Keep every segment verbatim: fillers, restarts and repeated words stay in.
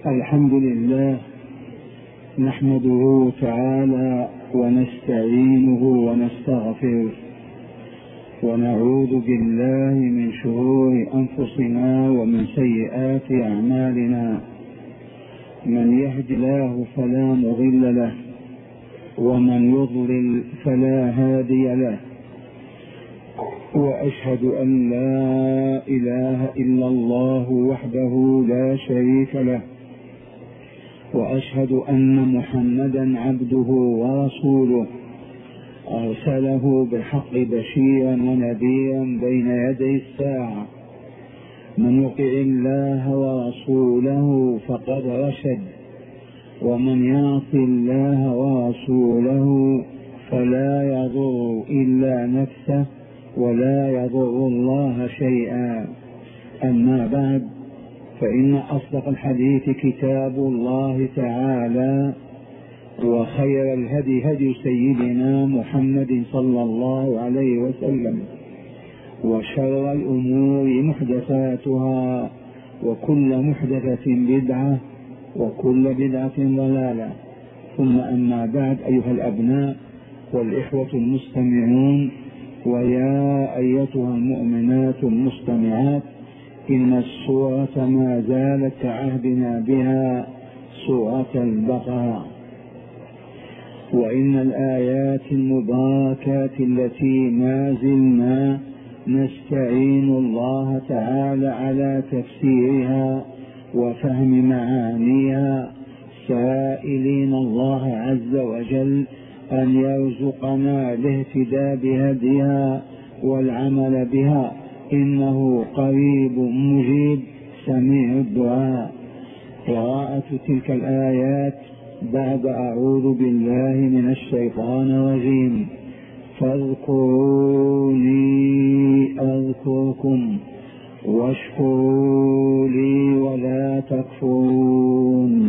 الحمد لله نحمده تعالى ونستعينه ونستغفره ونعوذ بالله من شرور أنفسنا ومن سيئات أعمالنا. من يهد الله فلا مضل له ومن يضلل فلا هادي له، وأشهد أن لا إله إلا الله وحده لا شريك له، وأشهد أن محمدا عبده ورسوله أرسله بالحق بشيرا ونذيرا بين يدي الساعة. من يطع الله ورسوله فقد رشد، ومن يعص الله ورسوله فلا يضر إلا نفسه ولا يضر الله شيئا. أما بعد، فإن أصدق الحديث كتاب الله تعالى، وخير الهدي هدي سيدنا محمد صلى الله عليه وسلم، وشر الأمور محدثاتها، وكل محدثة بدعة، وكل بدعة ضلالة. ثم أما بعد، أيها الأبناء والإخوة المستمعون، ويا أيتها المؤمنات المستمعات، إن السورة ما زالت كعهدنا بها سورة البقرة، وإن الآيات المباركات التي ما زلنا نستعين الله تعالى على تفسيرها وفهم معانيها، سائلين الله عز وجل أن يرزقنا الاهتداء بهديها والعمل بها، إنه قريب مجيب سميع الدعاء. قراءة تلك الآيات بعد أعوذ بالله من الشيطان الرجيم. فاذكروني أذكركم واشكروا لي ولا تكفرون.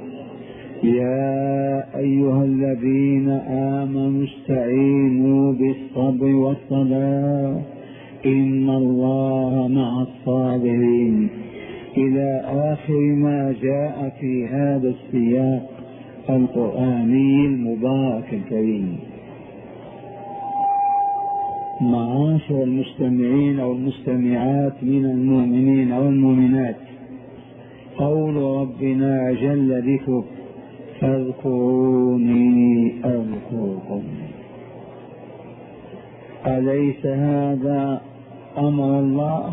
يا أيها الذين آمنوا استعينوا بالصبر والصلاة إن الله مع الصابرين، إلى آخر ما جاء في هذا السياق القرآني المبارك الكريم. معاشر المستمعين والمستمعات من المؤمنين والمؤمنات، قول ربنا جل ذكره: فاذكروني أذكركم. أليس هذا أمر الله؟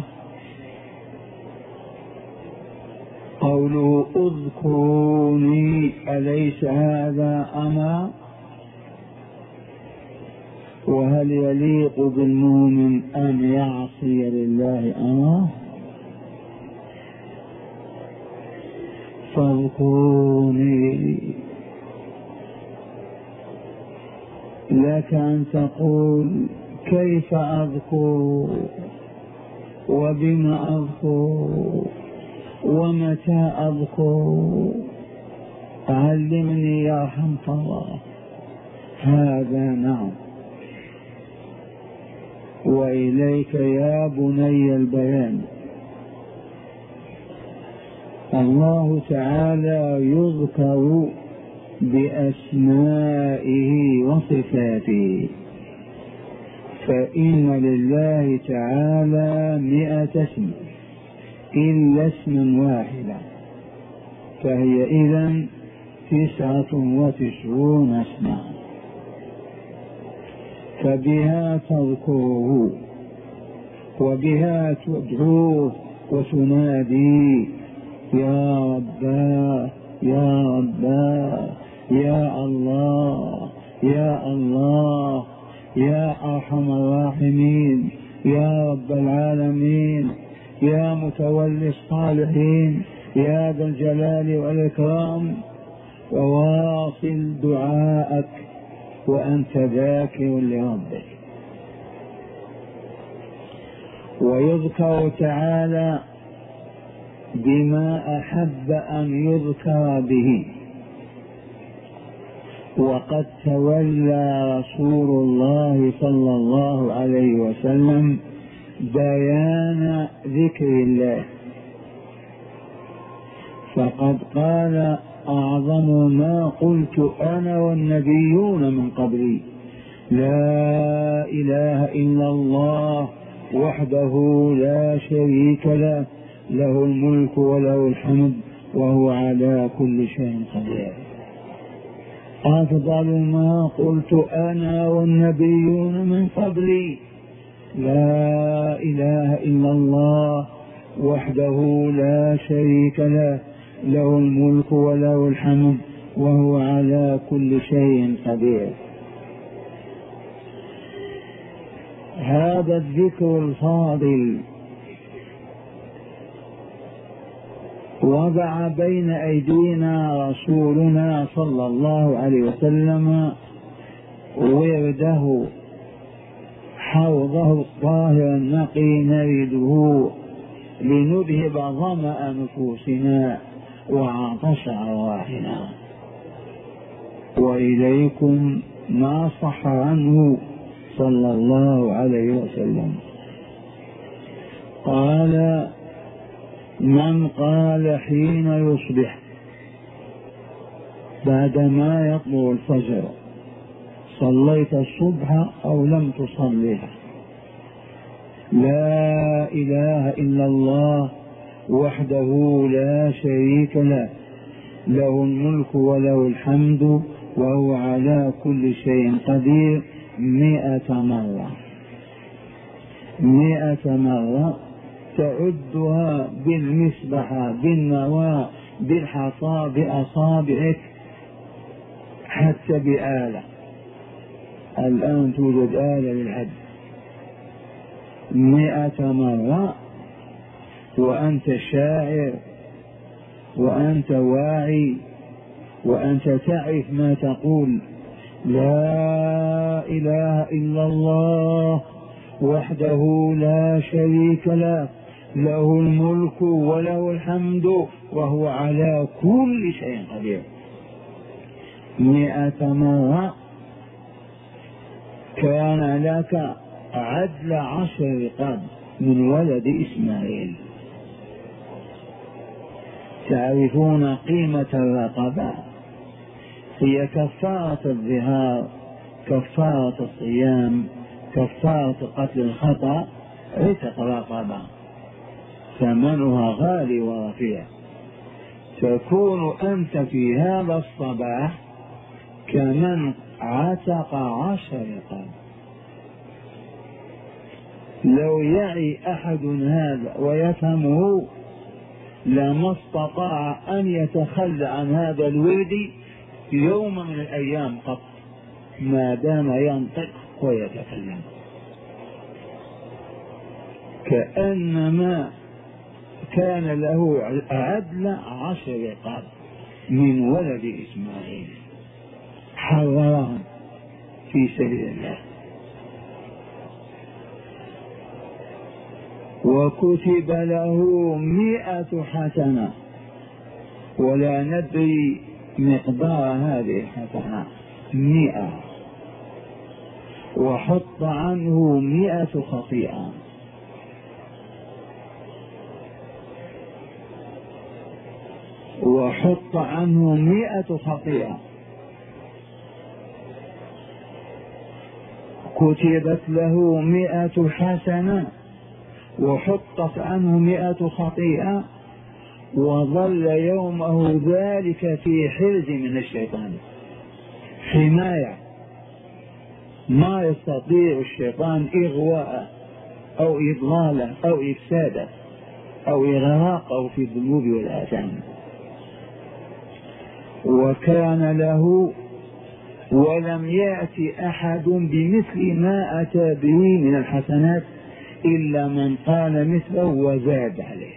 قوله اذكروني أليس هذا أمر؟ وهل يليق بالمؤمن أن يعصي لله أمره؟ فاذكروني، لك أن تقول كيف أذكر، وبما أذكر، ومتى أذكر؟ علمني يا رحمة الله. هذا نعم، وإليك يا بني البيان. الله تعالى يذكر بأسمائه وصفاته، فإن لله تعالى مئة اسم إلا اسما واحدا، فهي إذن تسعة وتسعون اسما، فبها تذكره وبها تدعوه وتنادي: يا رباه يا رباه يا الله يا الله يا أرحم الراحمين يا رب العالمين يا متولي الصالحين يا ذا الجلال والإكرام. وواصل دعاءك وأنت ذاكر لربك. ويذكر تعالى بما أحب أن يذكر به، وقد تولى رسول الله صلى الله عليه وسلم بيان ذكر الله، فقد قال أعظم ما قلت أنا والنبيون من قبلي: لا إله إلا الله وحده لا شريك له، له الملك وله الحمد وهو على كل شيء قدير. أفضل ما قلت أنا والنبيون من قبلي: لا إله إلا الله وحده لا شريك له، له الملك وله الحمد وهو على كل شيء قدير. هذا الذكر الفاضل وضع بين أيدينا رسولنا صلى الله عليه وسلم ورده، حوضه الطاهر النقي نرده لنذهب ظمأ نفوسنا وعطش أرواحنا. وإليكم ما صح عنه صلى الله عليه وسلم قال: من قال حين يصبح بعدما يطلع الفجر: صليت الصبح أو لم تصلها، لا إله إلا الله وحده لا شريك له، له الملك وله الحمد وهو على كل شيء قدير، مئة مرة. مئة مرة تعدها بالمسبحة بالنواة بالحصى بأصابعك حتى بآلة. الآن توجد آلة للعد. مئة مرة وأنت شاعر وأنت واعي وأنت تعرف ما تقول: لا إله إلا الله وحده لا شريك له، له الملك وله الحمد وهو على كل شيء قدير. مئة مرة كان لك عدل عشر رقاب من ولد إسماعيل. تعرفون قيمة الرقبة؟ هي كفارة الظهار، كفارة الصيام، كفارة قتل الخطأ، عتق رقبة ثمنها غالي ورفيع. تكون أنت في هذا الصباح كمن عتق عشر رقاب. لو يعي أحد هذا ويفهمه لما استطاع أن يتخلى عن هذا الورد يوم من الأيام قط، ما دام ينطق ويتكلم. كأنما كان له عدل عشر رقاب من ولد إسماعيل حررهم في سبيل الله. وكتب له مئة حسنة، ولا ندري مقدار هذه الحسنة، مئة. وحط عنه مئة خطيئة. وحط عنه مئة خطيئة. كتبت له مئة حسنة وحطت عنه مئة خطيئة، وظل يومه ذلك في حرز من الشيطان، حماية، ما يستطيع الشيطان إغواءه أو إضلاله أو إفساده أو إغراقه في الذنوب والآثام. وكان له ولم يأتي أحد بمثل ما أتى به من الحسنات إلا من قال مثله وزاد عليه.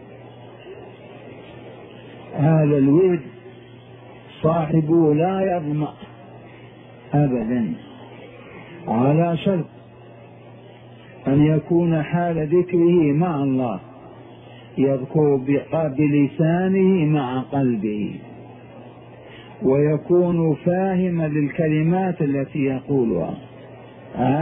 هذا الورد صاحبه لا يظمأ أبدا، على شرط أن يكون حال ذكره مع الله، يذكر بلسانه مع قلبه، ويكون فاهما للكلمات التي يقولها،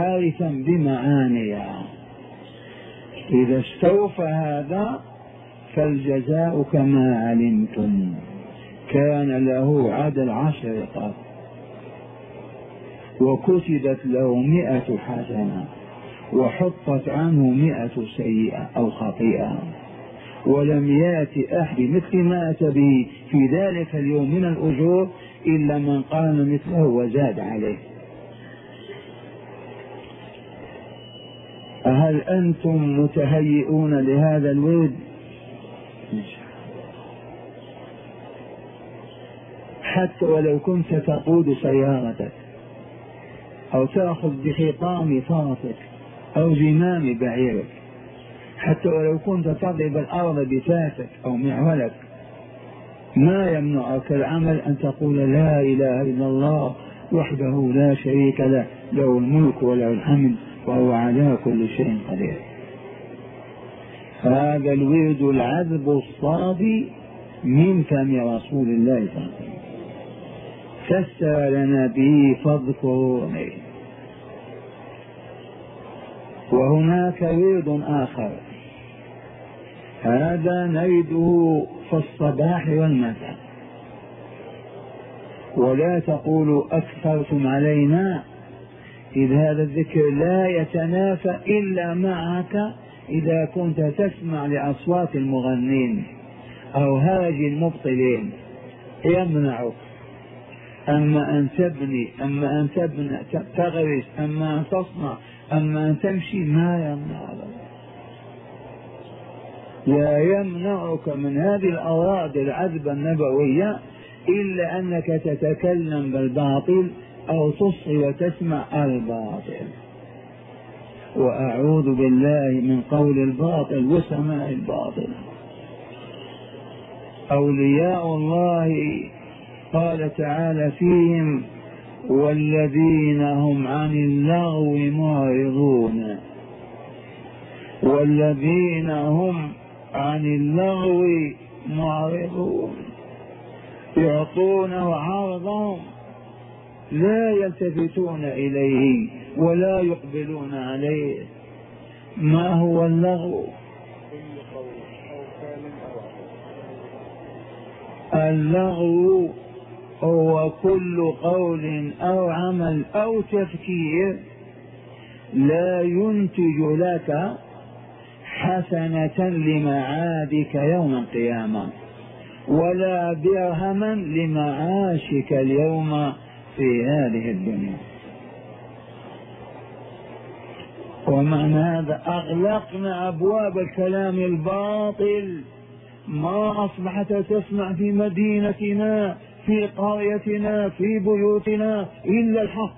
عارفا بمعانيها. إذا استوفى هذا فالجزاء كما علمتم. كان له عدل عشر رقاب وكتبت له مئة حسنة وحطت عنه مئة سيئة أو خطيئة، ولم يأتي أحد مثل ما أتى به في ذلك اليوم من الأجور إلا من قام مثله وزاد عليه. هل أنتم متهيئون لهذا الورد؟ حتى ولو كنت تقود سيارتك أو تأخذ بخطام فرسك أو زمام بعيرك، حتى ولو كنت تضرب الأرض بفاسك أو معولك، ما يمنعك العمل أن تقول لا إله إلا الله وحده لا شريك له، له الملك وله الحمد وهو على كل شيء قدير. هذا الورد العذب الصافي من فم رسول الله صلى الله عليه وسلم، فسر لنا به فاذكروني. وهناك ورد آخر هذا نرده في الصباح والمساء، ولا تقولوا أكثرتم علينا، إذ هذا الذكر لا يتنافى إلا معك إذا كنت تسمع لأصوات المغنين أو هاج المبطلين يمنعك. أما أن تبني، أما أن تبنى تغرس، أما أن تصنع، أما أن تمشي، ما يمنعك. لا يمنعك من هذه الأوراد العذبة النبوية إلا أنك تتكلم بالباطل أو تصغي وتسمع الباطل. وأعوذ بالله من قول الباطل وسماع الباطل. أولياء الله قال تعالى فيهم والذين هم عن اللغو معرضون، والذين هم عن اللغو معرضون، يعطونه عرضهم لا يلتفتون إليه ولا يقبلون عليه. ما هو اللغو؟ اللغو هو كل قول أو عمل أو تفكير لا ينتج لك حسنة لمعادك يوم القيامة ولا درهما لمعاشك اليوم في هذه الدنيا. ومعنى هذا أغلقنا أبواب الكلام الباطل، ما أصبحت تسمع في مدينتنا في قريتنا في بيوتنا إلا الحق.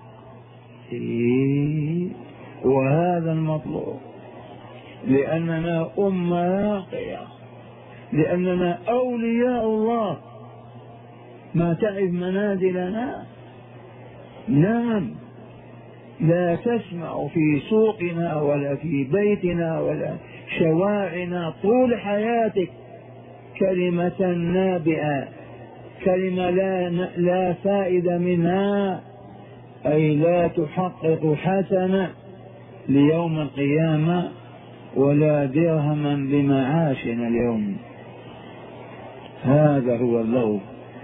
إيه؟ وهذا المطلوب، لأننا أمة راقية، لأننا أولياء الله. ما تعرف منازلنا؟ نعم، لا تسمع في سوقنا ولا في بيتنا ولا شوارعنا طول حياتك كلمة نابئة، كلمة لا, لا فائدة منها، أي لا تحقق حسنة ليوم القيامة ولا درهما بمعاشنا اليوم. هذا هو اللغو.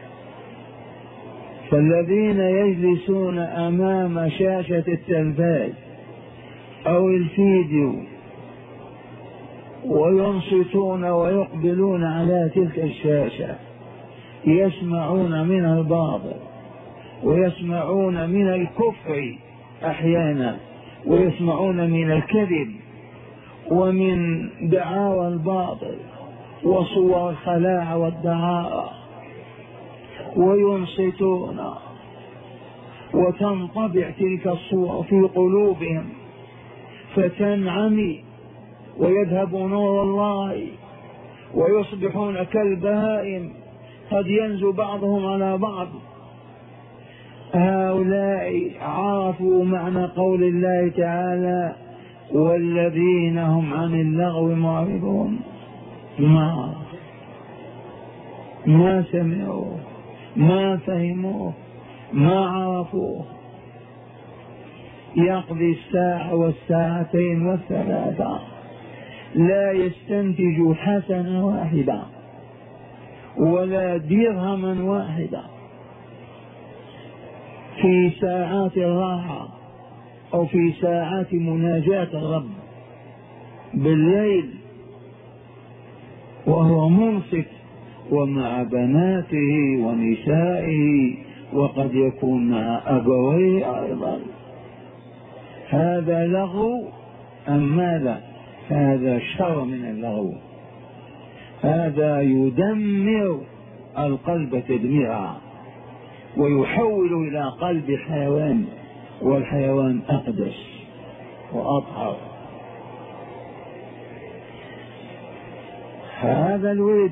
فالذين يجلسون أمام شاشة التلفاز أو الفيديو وينصتون ويقبلون على تلك الشاشة يسمعون من الباطل ويسمعون من الكفر أحيانا ويسمعون من الكذب ومن دعاوى الباطل وصور الخلاع والدعاء، وينصتون وتنطبع تلك الصور في قلوبهم فتنعمي ويذهب نور الله ويصبحون كالبهائم قد ينزو بعضهم على بعض. هؤلاء عرفوا معنى قول الله تعالى والذين هم عن اللغو معرضون. ما ما سمعوا، ما فهموا، ما عرفوا. يقضي الساعة والساعتين والثلاثة لا يستنتج حسنة واحدة ولا درهما واحدا في ساعات الراحة أو في ساعات مناجاة الرب بالليل وهو منصت ومع بناته ونسائه، وقد يكون مع أبويه أيضا. هذا لغو أم ماذا؟ هذا شر من اللغو، هذا يدمر القلب تدميرا ويحول إلى قلب حيوان، والحيوان أقدس وأطهر. هذا الود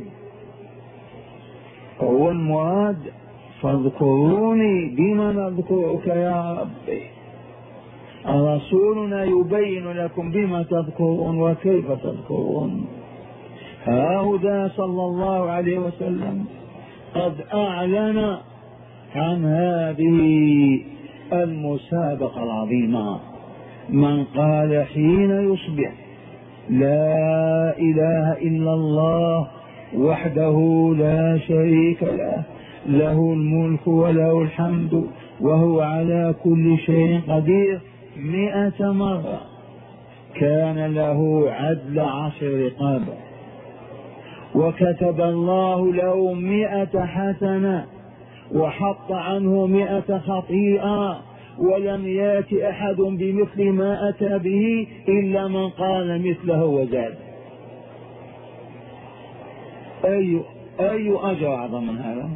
هو المراد. فاذكروني بما نذكرك يا ربي. رسولنا يبين لكم بما تذكرون وكيف تذكرون. هذا صلى الله عليه وسلم قد أعلن عن هذه المسابقة العظيمة. من قال حين يصبح لا إله إلا الله وحده لا شريك له، له الملك وله الحمد وهو على كل شيء قدير مئة مرة، كان له عدل عشر رقاب، وكتب الله له مئة حسنة وحط عنه مئة خطيئة، ولم يات أحد بمثل ما أتى به إلا من قال مثله وزاد. أي أي أجر أعظم من هذا؟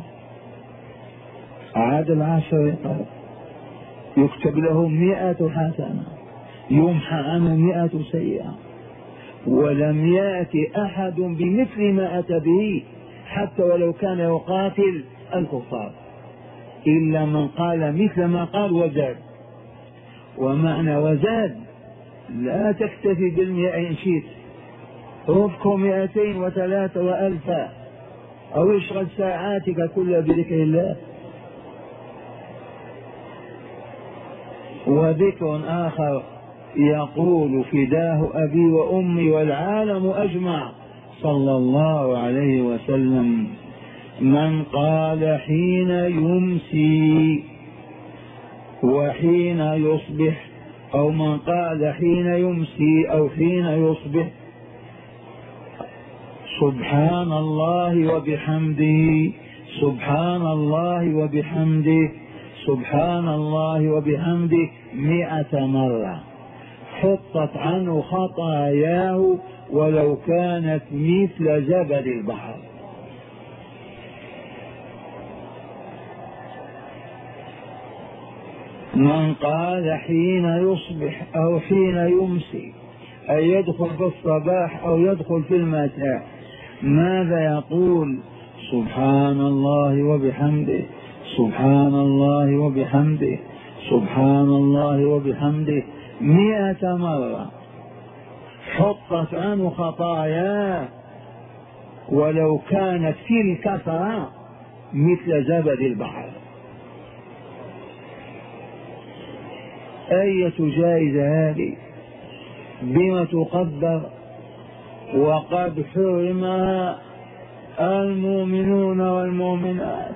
عدل عشر رقاب، يكتب له مئة حسنة، يمحى عنه مئة سيئة، ولم يأت أحد بمثل ما أتى به حتى ولو كان يقاتل الكفار إلا من قال مثل ما قال وزاد. ومعنى وزاد لا تكتفي بالمئة إن شئت، رفقه مئتين وثلاثة وألفا، أو اشغل ساعاتك كلها بذكر الله. وذكر آخر يقول فداه أبي وأمي والعالم أجمع صلى الله عليه وسلم: من قال حين يمسي وحين يصبح، أو من قال حين يمسي أو حين يصبح سبحان الله وبحمده سبحان الله وبحمده سبحان الله وبحمده مئة مرة، حطت عنه خطاياه ولو كانت مثل زبد البحر. من قال حين يصبح أو حين يمسي، أي يدخل في الصباح أو يدخل في المساء، ماذا يقول؟ سبحان الله وبحمده سبحان الله وبحمده سبحان الله وبحمده مئة مرة، حطت عنه خطاياه ولو كانت في الكثرة مثل زبد البحر. أية جائزة هذه؟ بما تقدر؟ وقد حرمها المؤمنون والمؤمنات،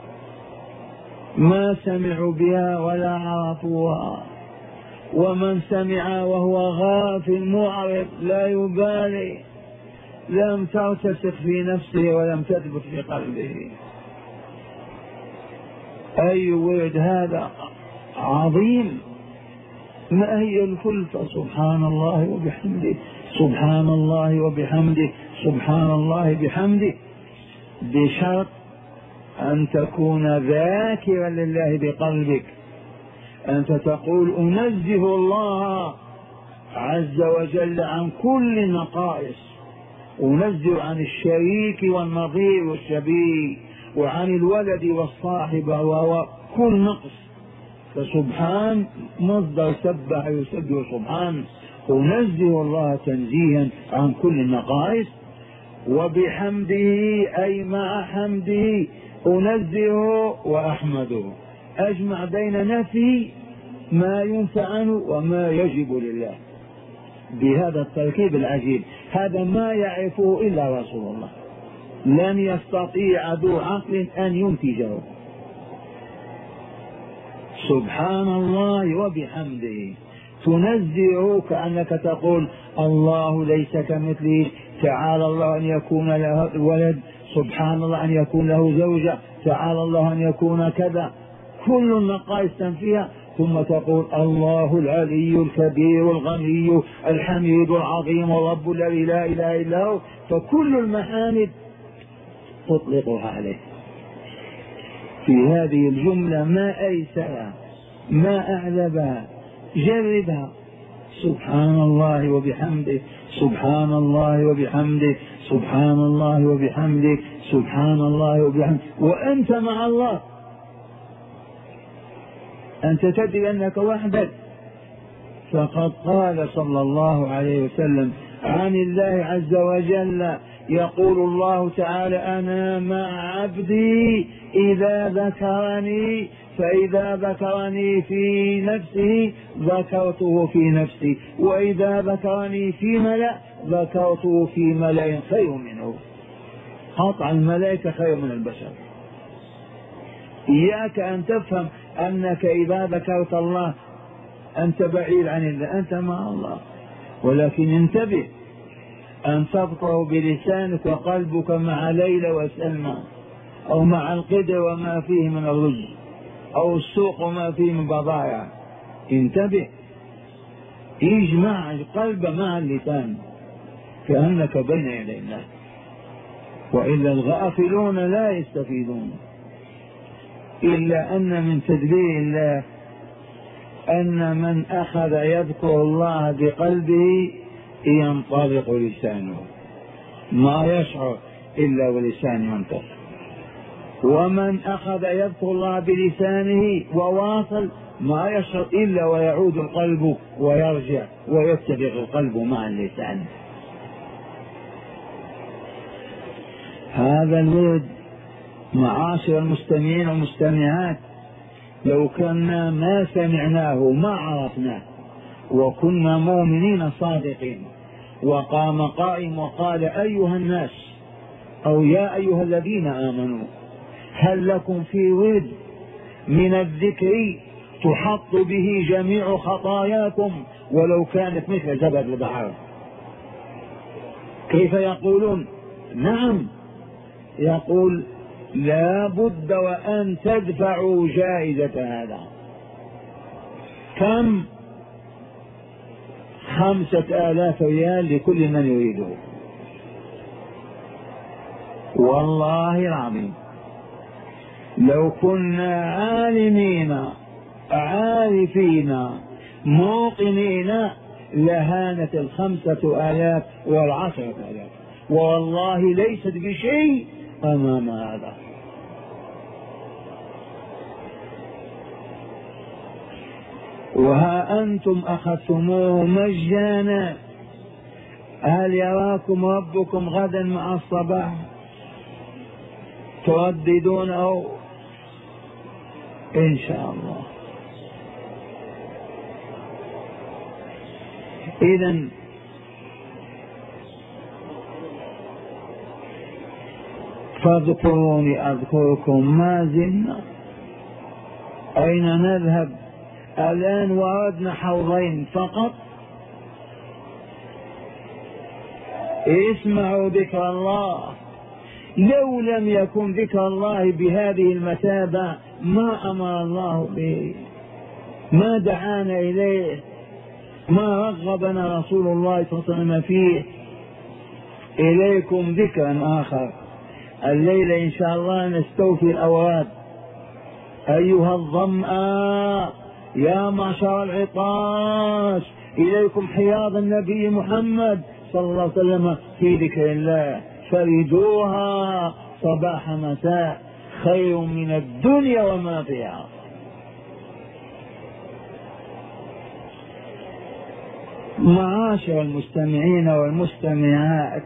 ما سمعوا بها ولا عرفوها، ومن سمع وهو غافل معرض لا يبالي، لم ترتسخ في نفسه ولم تثبت في قلبه. أي ورد هذا عظيم! ما هي الكلفة؟ سبحان الله وبحمده سبحان الله وبحمده سبحان الله بحمده، بشرط أن تكون ذاكرا لله بقلبك. أنت تقول أنزه الله عز وجل عن كل النقائص، أنزه عن الشريك والنظير والشبيه وعن الولد والصاحب وكل نقص. فسبحان مصدر سبح يسبح سبحان، أنزه الله تنزيها عن كل النقائص. وبحمده أي مع حمده أنزه وأحمده، أجمع بين نفي ما ينفع عنه وما يجب لله، بهذا التركيب العجيب. هذا ما يعرفه إلا رسول الله، لن يستطيع ذو عقل أن ينتجه. سبحان الله وبحمده، تنزه كأنك تقول الله ليس كمثله، تعالى الله أن يكون له ولد، سبحان الله أن يكون له زوجة، تعالى الله أن يكون كذا، كل النقائص تنفيها، ثم تقول الله العلي الكبير الغني الحميد العظيم الرب الذي لا إله إلا هو. فكل المحامد تطلقها عليه. في هذه الجملة ما أيسرها ما أعذبها، جربها. سبحان الله وبحمده، سبحان الله وبحمده، سبحان الله وبحمده، سبحان الله وبحمده، وأنت مع الله. أنت تدري أنك وحدك. فقد قال صلى الله عليه وسلم عن الله عز وجل، يقول الله تعالى أنا مع عبدي إذا ذكرني، فإذا ذكرني في نفسه ذكرته في نفسي، وإذا ذكرني في ملأ ذكرته في ملأ خير منه. قطع الملائكة خير من البشر. إياك أن تفهم أنك إذا ذكرت الله أنت بعيد عن الله، أنت مع الله. ولكن انتبه أن تذكر بلسانك وقلبك مع ليلى وسلمى، أو مع القدر وما فيه من الرز، أو السوق وما فيه من بضائع. انتبه، اجمع القلب مع اللسان كأنك بين يدي الله، وإلا الغافلون لا يستفيدون. إلا أن من تدبير الله أن من أخذ يذكر الله بقلبه ينطلق لسانه، ما يشعر إلا ولسان ينطق. ومن أخذ يذكر الله بلسانه وواصل ما يشعر إلا ويعود القلب ويرجع ويتفق القلب مع اللسان. هذا الورد معاشر المستمعين والمستمعات لو كنا ما سمعناه ما عرفناه وكنا مؤمنين صادقين، وقام قائم وقال أيها الناس أو يا أيها الذين آمنوا هل لكم في ورد من الذكر تحط به جميع خطاياكم ولو كانت مثل زبد البحر؟ كيف يقولون؟ نعم، يقول لا بد وأن تدفعوا جائزة هذا. كم؟ خمسة آلاف ريال لكل من يريده. والله العظيم لو كنا عالمين عارفين موقنين لهانت الخمسة آلاف والعشرة آلاف، والله ليست بشيء أمام هذا. وها أنتم أخذتموه مجانا، هل يراكم ربكم غدا مع الصباح ترددونه؟ إن شاء الله. إذن فاذكروني أذكركم، ما زلنا. أين نذهب الآن؟ وردنا حوضين فقط. اسمعوا ذكر الله. لو لم يكن ذكر الله بهذه المثابة ما أمر الله به، ما دعانا إليه، ما رغبنا رسول الله صلى الله عليه وسلم فيه. إليكم ذكرا آخر الليلة إن شاء الله نستوفي الأوراد. أيها الظمآن يا معشر العطاش إليكم حياض النبي محمد صلى الله عليه وسلم في ذكر الله، فردوها صباح مساء خير من الدنيا وما فيها. معاشر المستمعين والمستمعات،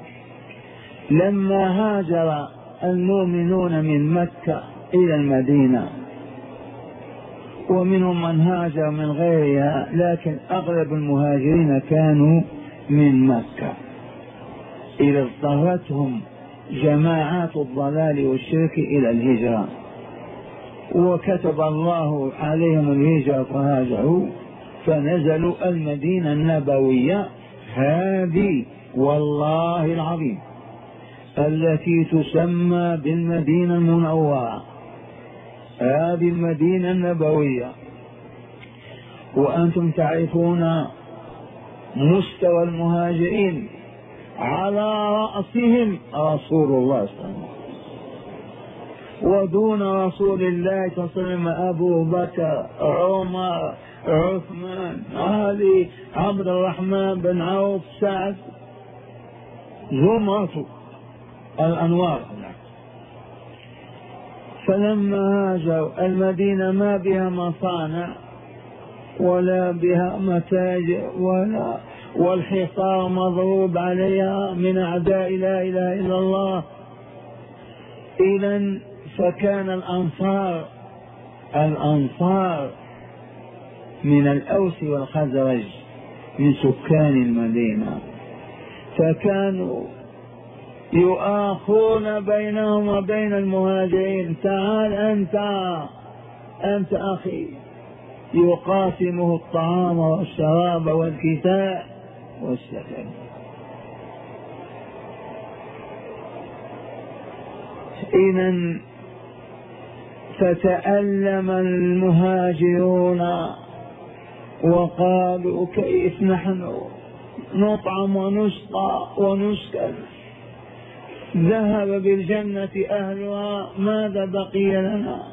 لما هاجر المؤمنون من مكة إلى المدينة ومنهم من هاجر من غيرها، لكن أغلب المهاجرين كانوا من مكة إذا اضطرتهم جماعات الضلال والشرك إلى الهجرة، وكتب الله عليهم الهجرة فهاجروا فنزلوا المدينة النبوية هذه والله العظيم التي تسمى بالمدينة المنورة، هذه المدينة النبوية. وأنتم تعرفون مستوى المهاجرين على رأسهم رسول الله صلى الله عليه وسلم، ودون رسول الله صلى الله عليه وسلم أبو بكر، عمر، عثمان، علي، عبد الرحمن بن عوف، سعد، زمرة الأنوار. فلما هاجروا المدينة ما بها مصانع ولا بها متاجر ولا، والحصار مضروب عليها من أعداء لا إله إلا الله. إذن فكان الأنصار الأنصار من الأوس والخزرج من سكان المدينة، فكانوا يؤاخون بينهم وبين المهاجرين، تعال أنت أنت أخي، يقاسمه الطعام والشراب والكساء والسكن. إذن فتألم المهاجرون وقالوا كيف نحن نطعم ونسقى ونسكن، ذهب بالجنة أهلها ماذا بقي لنا؟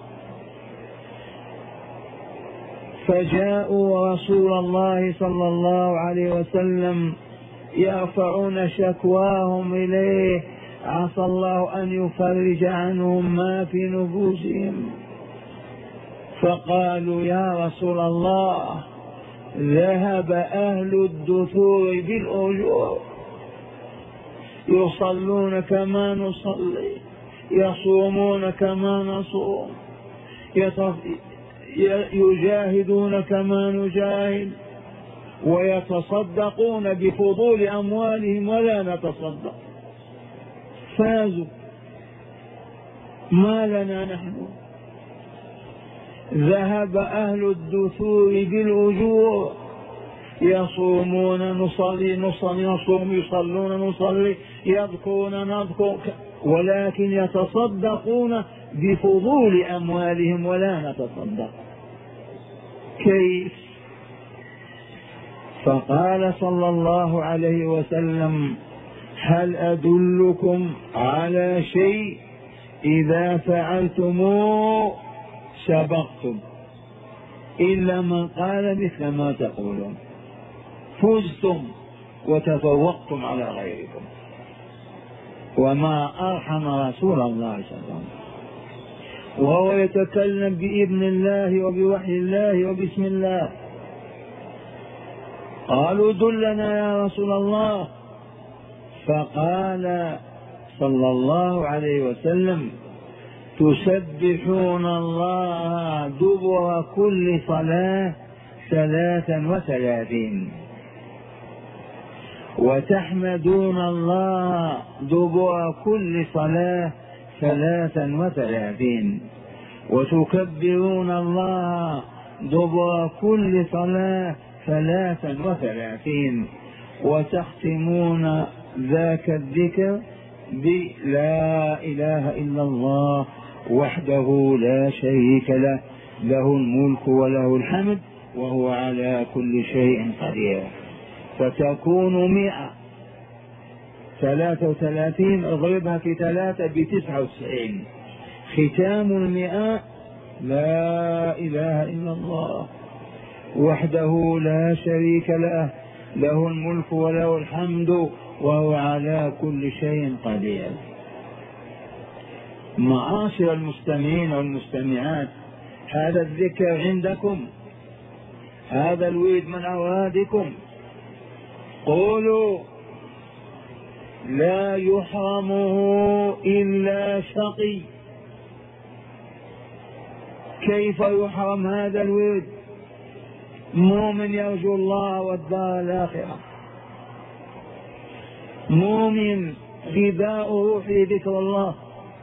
فجاءوا رسول الله صلى الله عليه وسلم يرفعون شكواهم إليه، عسى الله أن يفرج عنهم ما في نفوسهم. فقالوا يا رسول الله ذهب أهل الدثور بالأجور، يصلون كما نصلي، يصومون كما نصوم، يجاهدون كما نجاهد، ويتصدقون بفضول أموالهم ولا نتصدق، فازوا. ما لنا نحن؟ ذهب أهل الدثور بالأجور، يصومون نصلي نصلي نصوم، يصلون نصلي، يذكرون نذكر، ولكن يتصدقون بفضول أموالهم ولا نتصدق. كيف؟ فقال صلى الله عليه وسلم هل أدلكم على شيء إذا فعلتموه سبقتم، إلا من قال مثل ما تقولون فزتم وتفوقتم على غيركم. وما أرحم رسول الله صلى الله عليه وسلم وهو يتكلم بإذن الله وبوحي الله وبسم الله. قالوا دلنا يا رسول الله، فقال صلى الله عليه وسلم تسبحون الله دبر كل صلاة ثلاثا وثلاثين، وتحمدون الله دبر كل صلاة ثلاثا وثلاثين، وتكبرون الله دبر كل صلاة ثلاثا وثلاثين، وتختمون ذاك الذكر بلا إله إلا الله وحده لا شريك له، له الملك وله الحمد وهو على كل شيء قدير. فتكون مئة ثلاثة وثلاثين، اضربها في ثلاثة بتسعة وتسعين. ختام المئة لا إله إلا الله وحده لا شريك له، له الملك وله الحمد وهو على كل شيء قدير. معاشر المستمعين والمستمعات، هذا الذكر عندكم، هذا الورد من أورادكم، قولوا لا يحرمه إلا شقي، كيف يحرم هذا الورد؟ مؤمن يرجو الله والدار الآخرة، مؤمن غذاؤه في ذكر الله.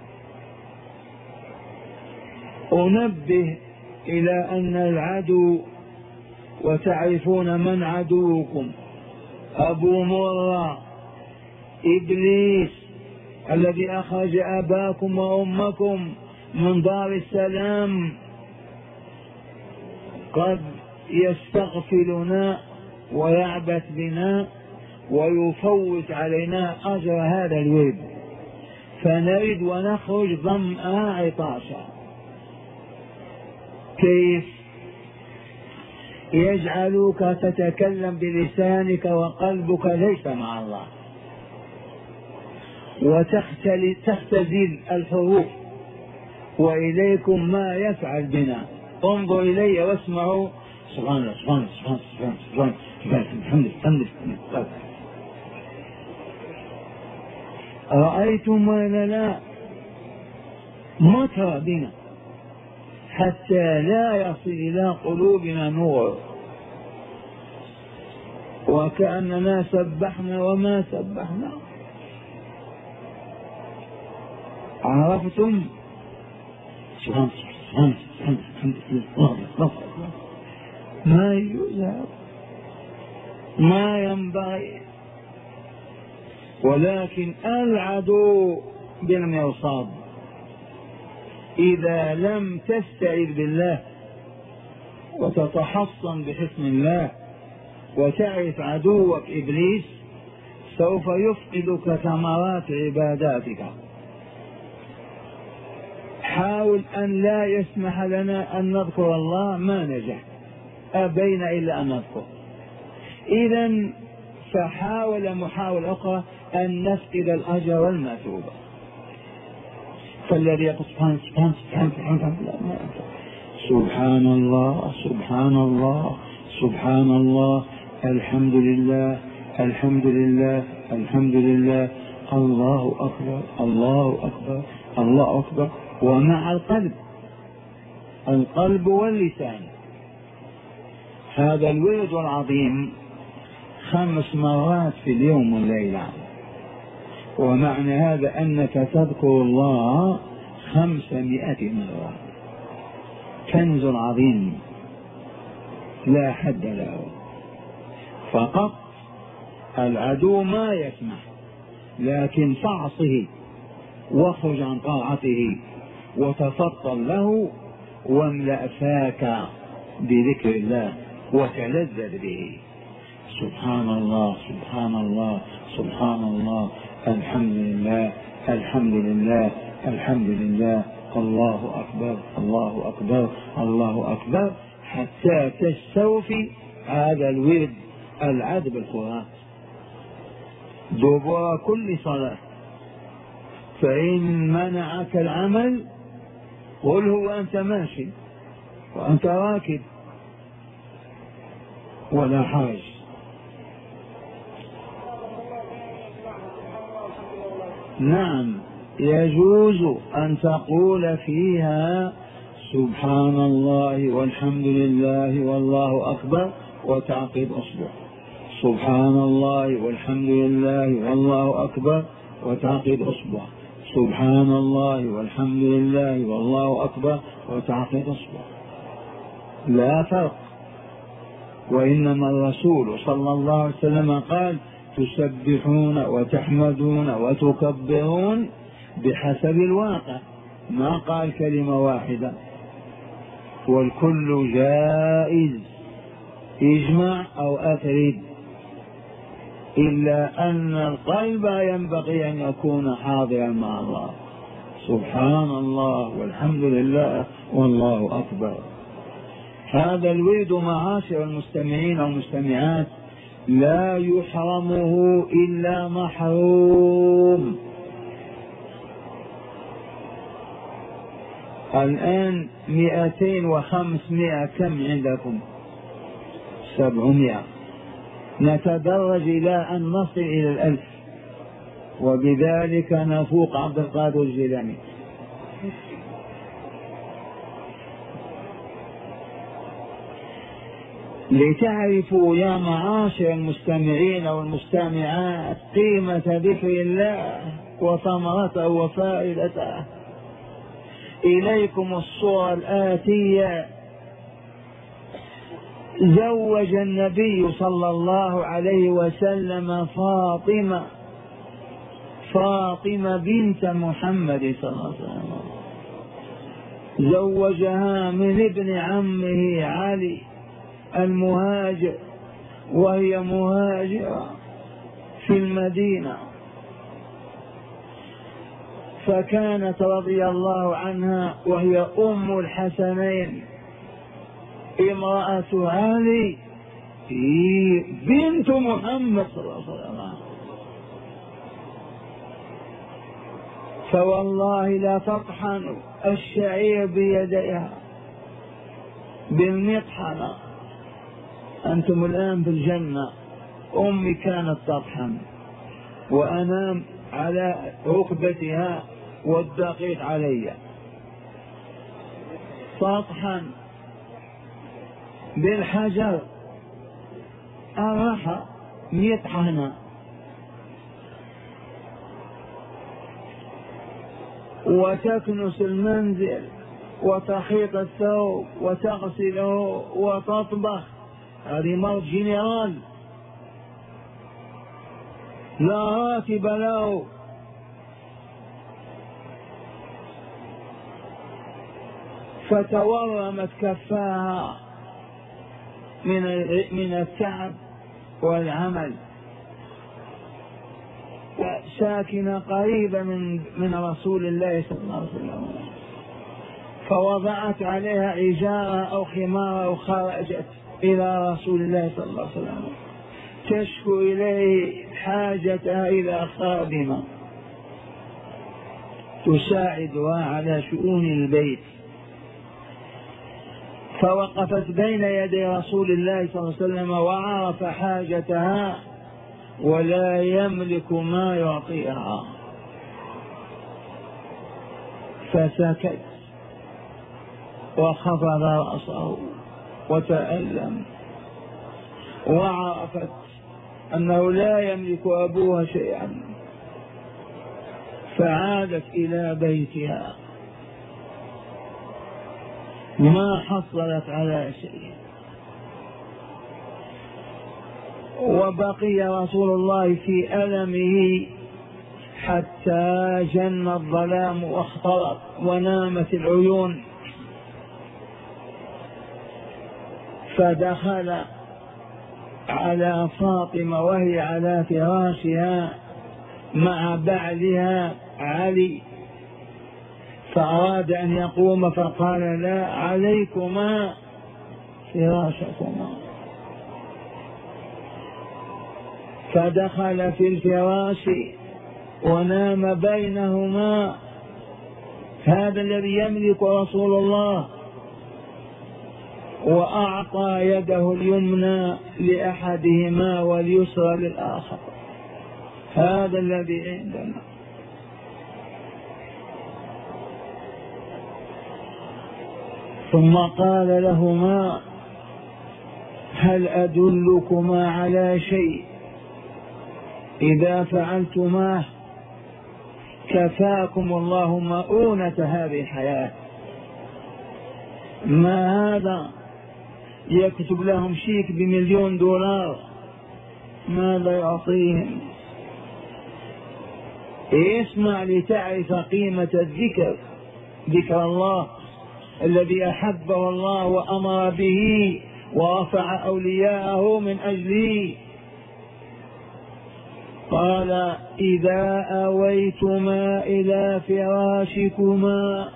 أنبه إلى أن العدو، وتعرفون من عدوكم، أبو مرة إبليس الذي أخرج أباكم وأمكم من دار السلام، قد يستغفلنا ويعبث بنا ويفوت علينا أجر هذا الورد، فنرد ونخرج ظمأ عطاشا. كيف؟ يجعلوك تتكلم بلسانك وقلبك ليس مع الله، وتختزل الحروف. وإليكم ما يفعل بنا، انظر إلي واسمعوا. سبحان الله سبحان الله سبحان الله سبحان الله الحمد لله. رأيتم ولا لا؟ مطر بنا حتى لا يصل إلى قلوبنا نور، وكأننا سبحنا وما سبحنا. عرفتم؟ سبحان الله سبحان الله ما يجوز، ما ينبغي. ولكن العدو بالمرصاد، إذا لم تستعذ بالله وتتحصن بحسن الله وتعرف عدوك إبليس، سوف يفقدك ثمرات عباداتك. حاول أن لا يسمح لنا أن نذكر الله، ما نجح، أبينا إلا أن نذكر. إذن فحاول محاولة أخرى أن نفقد الأجر والمثوبة. فالذي يقول سبحان سبحان سبحان سبحان سبحان الله سبحان الله سبحان الله الحمد لله الحمد لله الحمد لله الله أكبر الله أكبر الله أكبر، ومع القلب، القلب واللسان. هذا الورد العظيم خمس مرات في اليوم والليلة، ومعنى هذا أنك تذكر الله خمسمائة مرة. كنز عظيم لا حد له، فقط العدو ما يسمح، لكن فاعصه واخرج عن طاعته وتفضل له، واملأ فاك بذكر الله وتلذذ به. سبحان الله سبحان الله سبحان الله الحمد لله الحمد لله الحمد لله الله أكبر الله أكبر الله أكبر، حتى تستوفي هذا الورد العذب بالقرآن دبر كل صلاة. فإن منعك العمل قل هو أنت ماشي وأنت راكب ولا حرج. نعم، يجوز أن تقول فيها سبحان الله والحمد لله والله أكبر وتعقب أصبع، سبحان الله والحمد لله والله أكبر وتعقب أصبع، سبحان الله والحمد لله والله أكبر وتعقب أصبع، لا فرق. وإنما الرسول صلى الله عليه وسلم قال تسبحون وتحمدون وتكبرون بحسب الواقع، ما قال كلمة واحدة. والكل جائز، اجمع أو أفرد، إلا أن القلب ينبغي أن يكون حاضرا مع الله. سبحان الله والحمد لله والله أكبر. هذا الورد معاشر المستمعين والمستمعات لا يحرمه إلا محروم. الآن مئتين وخمسمائة، كم عندكم؟ سبعمائة. نتدرج إلى أن نصل إلى الألف، وبذلك نفوق عبد القادر الجيلاني. لتعرفوا يا معاشر المستمعين والمستمعات قيمة ذكر الله وثمرته وفائدته. إليكم الصورة الآتية. زوج النبي صلى الله عليه وسلم فاطمة فاطمة بنت محمد صلى الله عليه وسلم، زوجها من ابن عمه علي المهاجر، وهي مهاجرة في المدينة، فكانت رضي الله عنها وهي أم الحسنين امرأة علي بنت محمد صلى الله عليه وسلم. فوالله لا تطحن الشعير بيديها بالمطحنة. أنتم الآن في الجنة. أمي كانت تطحن وأنام على ركبتها والدقيق علي، تطحن بالحجر الرحى مطحنة، وتكنس المنزل وتخيط الثوب وتغسله وتطبخ. هذه مرض جنرال لا راتب له. فتورمت كفاها من من التعب والعمل، ساكنة قريبة من من رسول الله صلى الله عليه وسلم، فوضعت عليها إجارة أو خمارة وخرجت إلى رسول الله صلى الله عليه وسلم تشكو إليه حاجتها إلى خادمة تساعدها على شؤون البيت. فوقفت بين يدي رسول الله صلى الله عليه وسلم وعرف حاجتها ولا يملك ما يعطيها، فسكت وخفض رأسه وتألم، وعرفت أنه لا يملك أبوها شيئا، فعادت إلى بيتها ما حصلت على شيء. وبقي رسول الله في ألمه حتى جن الظلام واختلط ونامت العيون، فدخل على فاطمة وهي على فراشها مع بعلها علي، فأراد أن يقوم فقال لا، عليكما فراشكما. فدخل في الفراش ونام بينهما. هذا الذي يملك رسول الله، وأعطى يده اليمنى لأحدهما واليسرى للآخر. هذا الذي عندنا. ثم قال لهما هل أدلكما على شيء إذا فعلتماه كفاكم الله مؤونة هذه الحياة؟ ما هذا يكتب لهم شيك بمليون دولار، ماذا يعطيهم؟ اسمع لتعرف قيمة الذكر، ذكر الله الذي أحبه الله وأمر به ورفع أولياءه من أجله. قال إذا أويتما إلى فراشكما،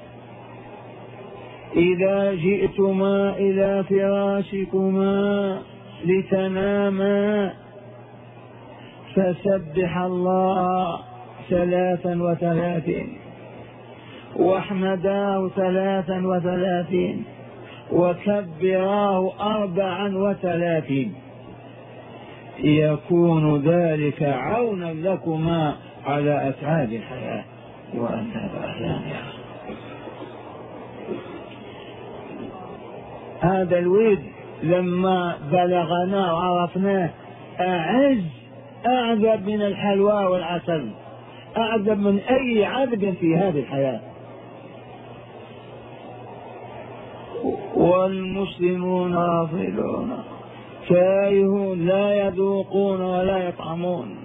إذا جئتما إلى فراشكما لتناما فسبح الله ثلاثا وثلاثين، واحمداه ثلاثا وثلاثين، وكبراه أربعا وثلاثين، يكون ذلك عونا لكما على أسعاد الحياة وأسعاد أحلامها. هذا الورد لما بلغنا وعرفناه أعز أعذب من الحلوى والعسل، أعذب من أي عذب في هذه الحياة. والمسلمون غافلون كارهون لا يذوقون ولا يطعمون.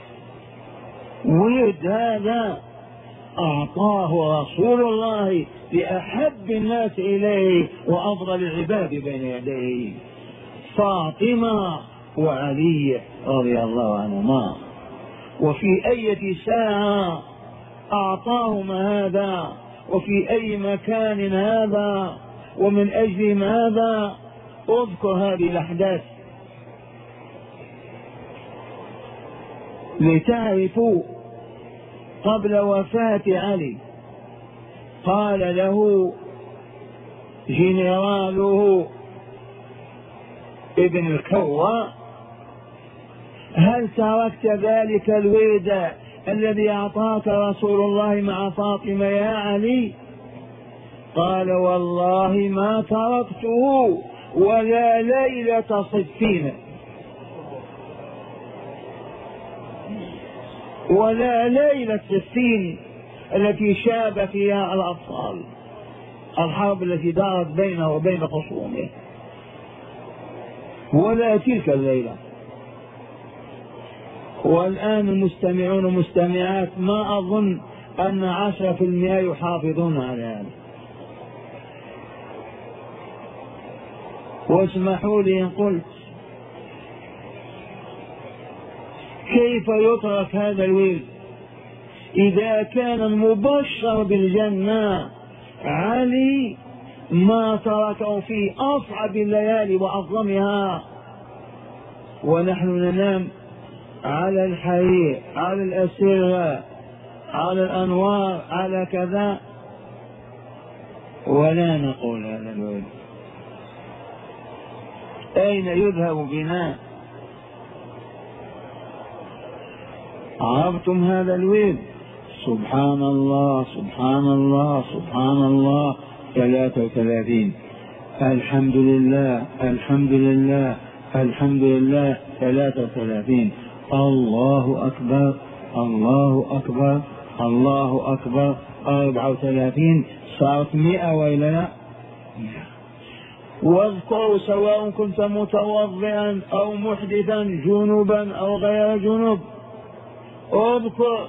ولد هذا أعطاه رسول الله لأحب الناس إليه وأفضل العباد بين يديه، فاطمة وعلي رضي الله عنهما. وفي أي ساعة أعطاهما هذا، وفي أي مكان هذا، ومن أجل ماذا؟ اذكر هذه الأحداث لتعرفوا. قبل وفاة علي قال له جنراله ابن الكوى: هل تركت ذلك الورد الذي أعطاك رسول الله مع فاطمة يا علي؟ قال: والله ما تركته ولا ليلة صفين، ولا ليلة صفين التي شاب فيها الأطفال، الحرب التي دارت بينه وبين خصومه، ولا تلك الليلة. والآن المستمعون والمستمعات ما أظن أن عشرة في المئة يحافظون على هذا. واسمحوا لي إن قلت: كيف يترك هذا الورد إذا كان المبشر بالجنة علي ما تركه في أصعب الليالي وأظلمها، ونحن ننام على الحرير، على الأسرة، على الأنوار، على كذا، ولا نقول هذا الورد. أين يذهب بنا؟ عرفتم هذا الورد؟ سبحان الله سبحان الله سبحان الله ثلاثة وثلاثين، الحمد لله الحمد لله الحمد لله ثلاثة وثلاثين، الله أكبر الله أكبر الله أكبر أربعة وثلاثين، صارت مئة وإلا لا؟ واذكروا سواء كنت متوضئا أو محدثا جنبا أو غير جنب، اذكر.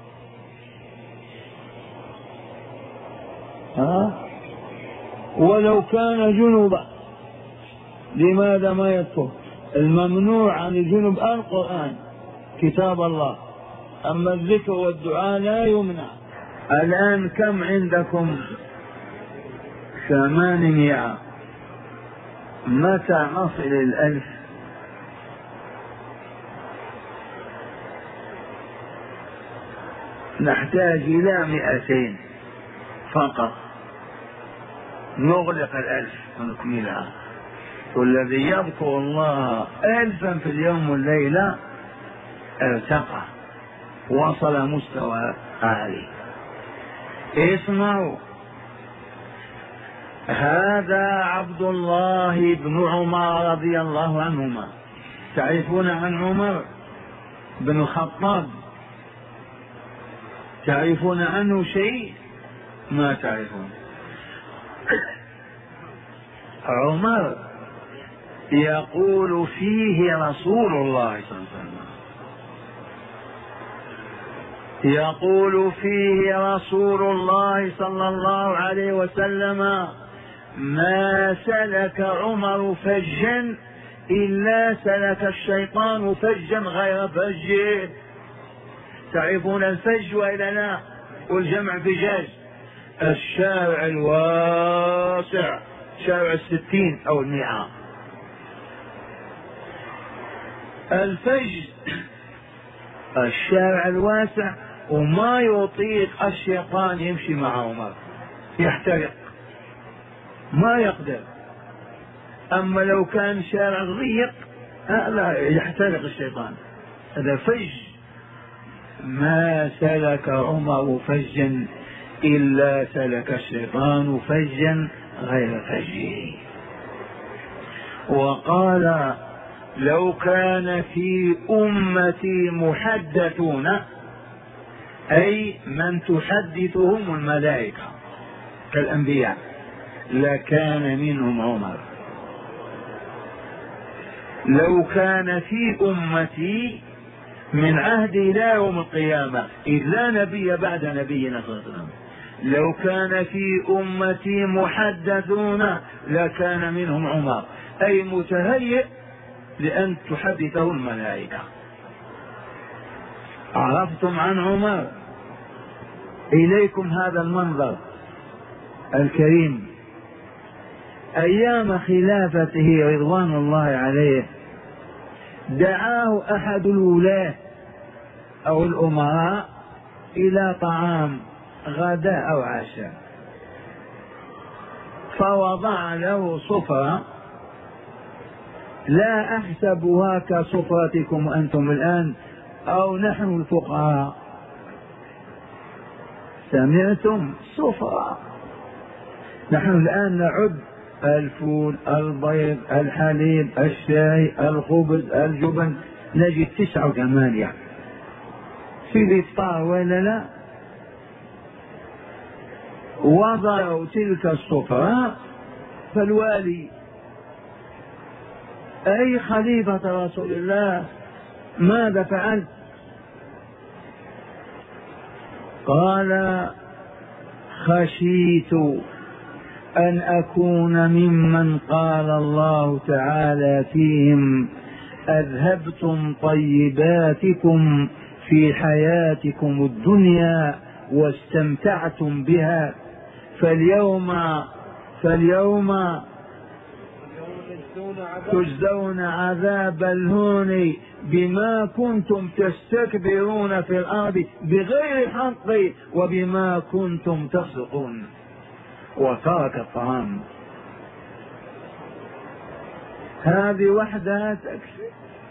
ها؟ ولو كان جنبا لماذا ما يذكر؟ الممنوع عن الجنب القرآن كتاب الله، أما الذكر والدعاء لا يمنع. الآن كم عندكم؟ ثمانمائة. متى نصل الألف؟ نحتاج إلى مئتين فقط نغلق الألف ونكملها. والذي يذكر الله ألفا في اليوم والليلة ارتقى، وصل مستوى عالي. اسمعوا، هذا عبد الله بن عمر رضي الله عنهما. تعرفون عن عمر بن الخطاب؟ تعرفون عنه شيء؟ ما تعرفون. عمر يقول فيه رسول الله صلى الله عليه وسلم، يقول فيه رسول الله صلى الله عليه وسلم: ما سلك عمر فجا إلا سلك الشيطان فجا غير فجه. تعرفون الفج وإلا لا؟ والجمع فجاج، الشارع الواسع، شارع الستين أو المئة. الفج الشارع الواسع، وما يطيق الشيطان يمشي مع عمر، يحترق ما يقدر. أما لو كان شارع ضيق لا يحترق الشيطان. هذا فج. ما سلك عمر فجا إلا سلك الشيطان فجا غير فجه. وقال لو كان في أمتي محدثون، أي من تحدثهم الملائكة كالأنبياء، لكان منهم عمر. لو كان في أمتي من عهد إلى يوم القيامة، إذ لا نبي بعد نبينا صلى الله عليه وسلم، لو كان في أمتي محدثون لكان منهم عمر، أي متهيئ لأن تحدثه الملائكة. عرفتم عن عمر؟ إليكم هذا المنظر الكريم. أيام خلافته رضوان الله عليه دعاه أحد الولاة أو الأمراء إلى طعام غداء أو عشاء، فوضع له صفرة لا أحسبها كصفرتكم أنتم الآن أو نحن الفقراء، سمعتم؟ صفرة. نحن الآن نعد الفول، البيض، الحليب، الشاي، الخبز، الجبن، نجد تسعة وثمانية في الإفطار ولا لا؟ وضعوا تلك الصفرة، فالوالي أي خليفة رسول الله ماذا فعلت؟ قال خشيت أن أكون ممن قال الله تعالى فيهم أذهبتم طيباتكم في حياتكم الدنيا واستمتعتم بها، فاليوم فاليوم تجزون عذاب الهون بما كنتم تستكبرون في الأرض بغير حق وبما كنتم تفسقون. وترك الطعام. هذه وحدها تكفي.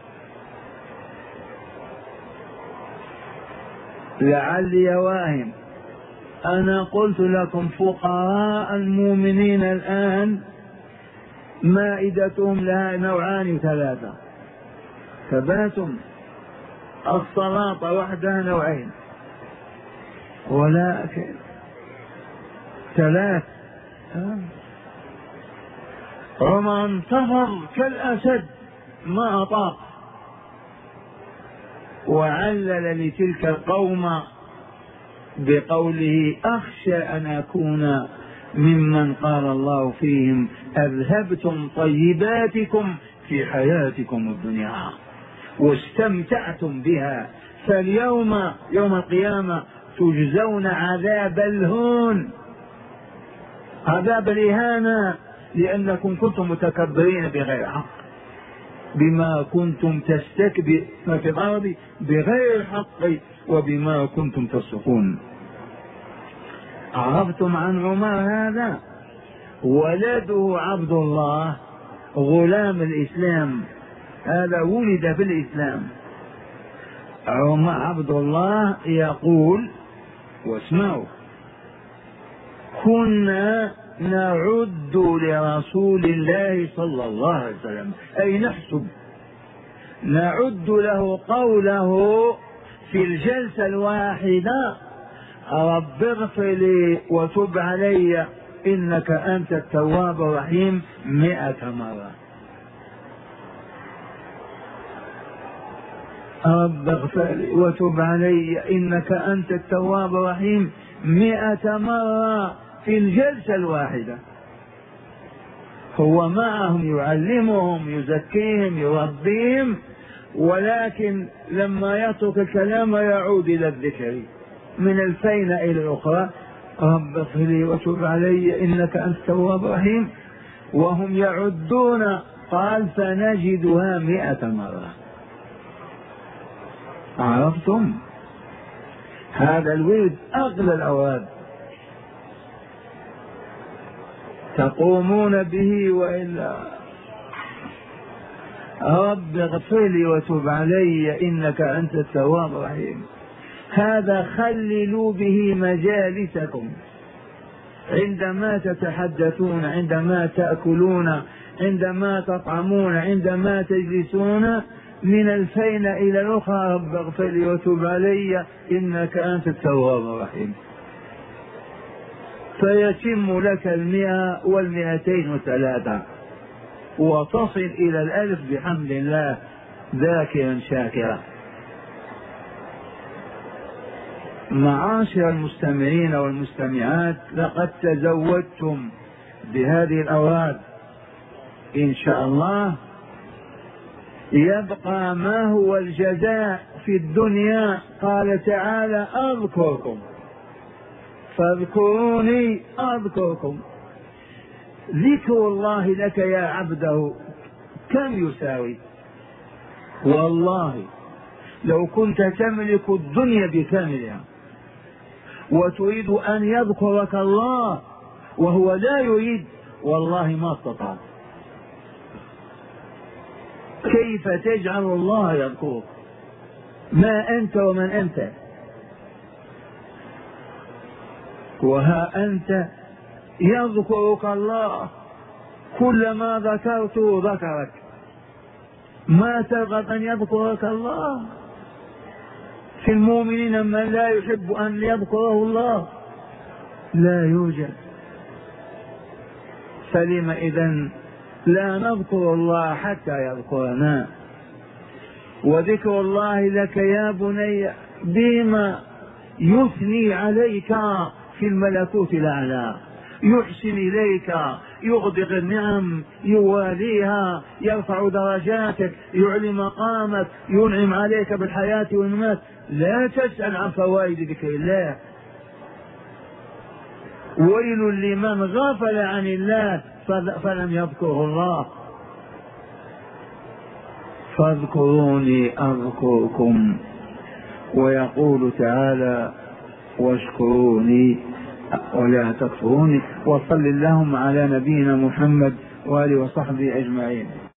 لعلي واهم أنا قلت لكم فقراء المؤمنين الآن مائدتهم لها نوعان وثلاثة، ثباتهم الصلاة وحدها نوعين، ولكن ثلاث. عمر انتظر كالأسد ما أطاق، وعلل لتلك القوم بقوله أخشى أن أكون ممن قال الله فيهم أذهبتم طيباتكم في حياتكم الدنيا واستمتعتم بها، فاليوم يوم القيامة تجزون عذاب الهون، عذاب الإهانة، لأنكم كنتم متكبرين بغير حق، بما كنتم تستكبرون في الأرض بغير حق وبما كنتم تفسقون. عرفتم عن عمر هذا؟ ولده عبد الله غلام الإسلام، هذا ولد في الإسلام. عمر عبد الله يقول واسمعوا: كنا نعد لرسول الله صلى الله عليه وسلم، أي نحسب، نعد له قوله في الجلسة الواحدة: رب اغفر لي وتب علي إنك أنت التواب الرحيم، مئة مرة. رب اغفر لي وتب علي إنك أنت التواب الرحيم مئة مرة في الجلسة الواحدة. هو معهم يعلمهم يزكيهم يربيهم، ولكن لما يترك الكلام يعود إلى الذكر من الفينة إلى الأخرى: رب اغفر لي وتب علي إنك أنت التواب الرحيم، وهم يعدون. قال: فنجدها مئة مرة. عرفتم؟ هذا الورد أغلى الأوراد تقومون به، وإلا رب اغفر لي وتب علي إنك أنت التواب الرحيم. هذا خللوا به مجالسكم، عندما تتحدثون، عندما تأكلون، عندما تطعمون، عندما تجلسون، من الفينة إلى الأخرى رب اغفر لي وتب علي إنك أنت التواب الرحيم، فيتم لك المئة والمئتين وثلاثة وتصل إلى الألف بحمد الله ذاكرا شاكرا. معاشر المستمعين والمستمعات، لقد تزودتم بهذه الأوراد إن شاء الله. يبقى ما هو الجزاء في الدنيا؟ قال تعالى أذكركم فاذكروني أذكركم. ذكر الله لك يا عبده كم يساوي؟ والله لو كنت تملك الدنيا بكاملها وتريد أن يذكرك الله وهو لا يريد، والله ما استطعت. كيف تجعل الله يذكرك؟ ما أنت ومن أنت؟ وها أنت يذكرك الله، كلما ذكرته ذكرك. ما ترغب أن يذكرك الله؟ في المؤمنين من لا يحب أن يذكره الله؟ لا يوجد. فلم إذن لا نذكر الله حتى يذكرنا؟ وذكر الله لك يا بني بما يثني عليك في الملكوت الأعلى، يحسن إليك، يغدق النعم، يواليها، يرفع درجاتك، يعلي مقامك، ينعم عليك بالحياة والممات. لا تسأل عن فوائد ذكر الله. ويل لمن غفل عن الله فلم يذكره الله. فاذكروني أذكركم. ويقول تعالى واشكروني ولا تكفروني. وصل اللهم على نبينا محمد وآله وصحبه أجمعين.